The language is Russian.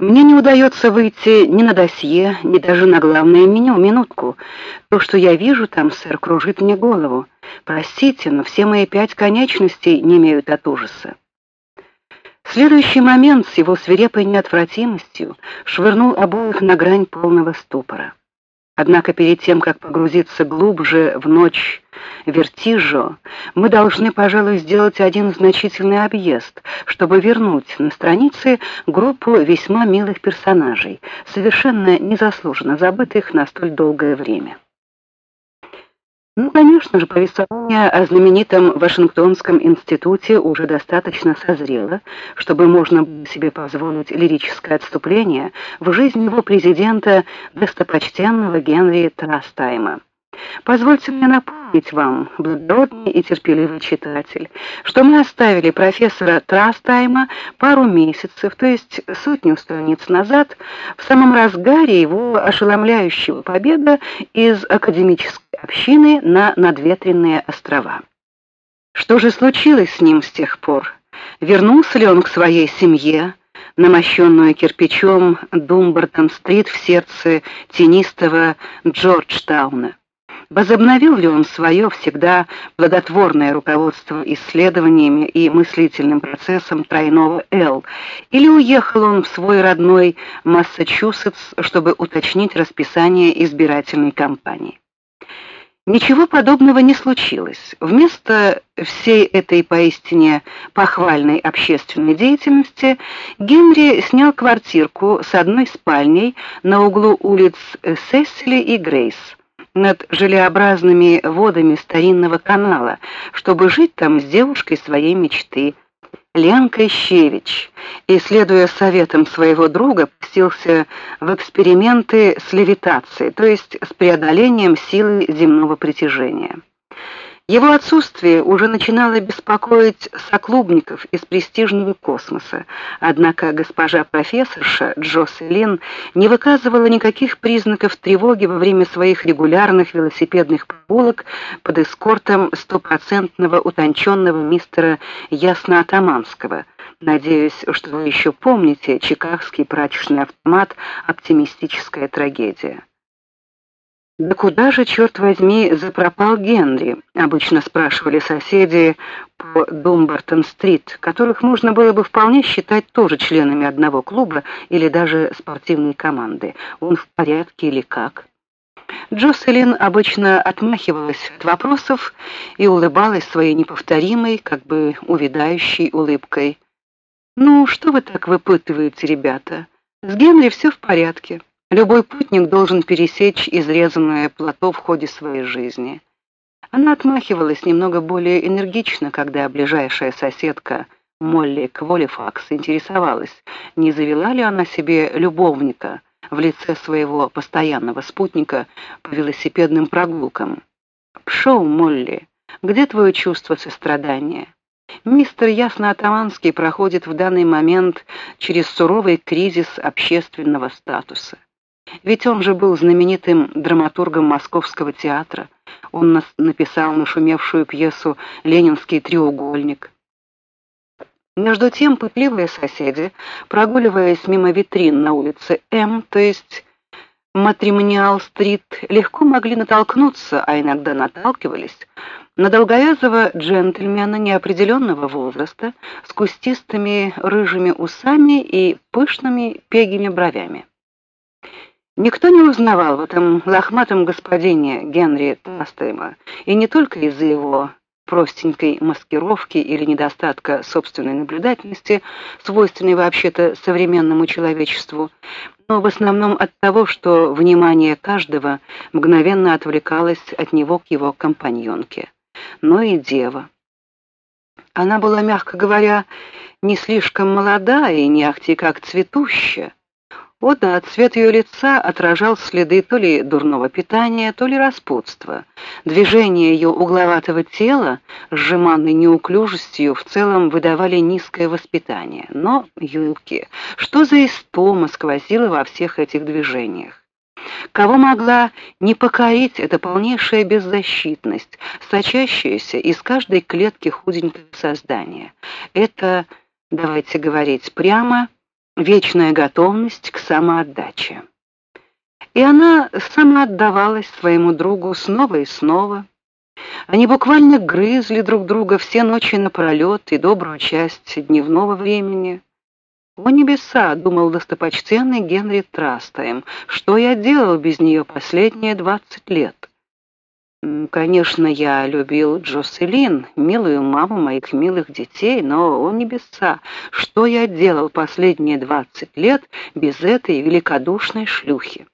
Мне не удается выйти ни на досье, ни даже на главное меню. Минутку. То, что я вижу там, сэр, кружит мне голову. Простите, но все мои 5 конечностей немеют от ужаса. В следующий момент с его свирепой неотвратимостью швырнул обоих на грань полного ступора. Однако перед тем, как погрузиться глубже в ночь вертижо, мы должны, пожалуй, сделать один значительный объезд, чтобы вернуть на страницы группу весьма милых персонажей, совершенно незаслуженно забытых на столь долгое время. Конечно же, повествование о знаменитом Вашингтонском институте уже достаточно созрело, чтобы можно было себе позволить лирическое отступление в жизнь его президента, достопочтенного Генри Трастайма. Позвольте мне напомнить вам, благородный и терпеливый читатель, что мы оставили профессора Трастайма пару месяцев, то есть сотню страниц назад, в самом разгаре его ошеломляющего побега из академической общины на надветренные острова. Что же случилось с ним с тех пор? Вернулся ли он к своей семье, намощенную кирпичом Думбартон-стрит в сердце тенистого Джорджтауна? Возобновил ли он свое всегда плодотворное руководство исследованиями и мыслительным процессом тройного «Л», или уехал он в свой родной Массачусетс, чтобы уточнить расписание избирательной кампании? Ничего подобного не случилось. Вместо всей этой поистине похвальной общественной деятельности Генри снял квартирку с одной спальней на углу улиц Сесили и Грейс над желеобразными водами старинного канала, чтобы жить там с девушкой своей мечты, Ленкой Щевич, и, следуя советам своего друга, пустился в эксперименты с левитацией, то есть с преодолением силы земного притяжения. Его отсутствие уже начинало беспокоить соклубников из престижного космоса, однако госпожа профессорша Джоселин не выказывала никаких признаков тревоги во время своих регулярных велосипедных прогулок под эскортом стопроцентного утонченного мистера Ясноатаманского. Надеюсь, что вы еще помните чикагский прачечный автомат «Оптимистическая трагедия». «Да куда же, черт возьми, запропал Генри?» — обычно спрашивали соседи по Думбартон-стрит, которых можно было бы вполне считать тоже членами одного клуба или даже спортивной команды. Он в порядке или как? Джоселин обычно отмахивалась от вопросов и улыбалась своей неповторимой, как бы увядающей улыбкой. «Ну, что вы так выпытываете, ребята? С Генри все в порядке. Любой путник должен пересечь изрезанное плато в ходе своей жизни». Она отмахивалась немного более энергично, когда ближайшая соседка Молли Кволифакс интересовалась, не завела ли она себе любовника в лице своего постоянного спутника по велосипедным прогулкам. «Пшоу, Молли, где твое чувство сострадания? Мистер Ясноатаманский проходит в данный момент через суровый кризис общественного статуса. Ведь он же был знаменитым драматургом Московского театра. Он написал нашумевшую пьесу «Ленинский треугольник». Между тем пытливые соседи, прогуливаясь мимо витрин на улице М, то есть Матримониал-стрит, легко могли натолкнуться, а иногда наталкивались, на долговязого джентльмена неопределенного возраста с кустистыми рыжими усами и пышными пегими бровями. Никто не узнавал в этом лохматом господине Генри Трастайма, и не только из-за его простенькой маскировки или недостатка собственной наблюдательности, свойственной вообще-то современному человечеству, но в основном от того, что внимание каждого мгновенно отвлекалось от него к его компаньонке. Но и дева. Она была, мягко говоря, не слишком молода и не ахти как цветущая. О да, цвет ее лица отражал следы то ли дурного питания, то ли распутства. Движения ее угловатого тела с сжиманной неуклюжестью в целом выдавали низкое воспитание. Но, юлки, что за истома сквозила во всех этих движениях? Кого могла не покорить эта полнейшая беззащитность, сочащаяся из каждой клетки худенького создания? Это, давайте говорить прямо, вечная готовность к самоотдаче. И она самоотдавалась своему другу снова и снова. Они буквально грызли друг друга все ночи напролет и добрую часть дневного времени. «О небеса!» — думал достопочтенный Генри Трастайм. «Что я делал без нее последние 20 лет?» Конечно, я любил Джоселин, милую маму моих милых детей, но, о небеса, что я делал последние 20 лет без этой великодушной шлюхи?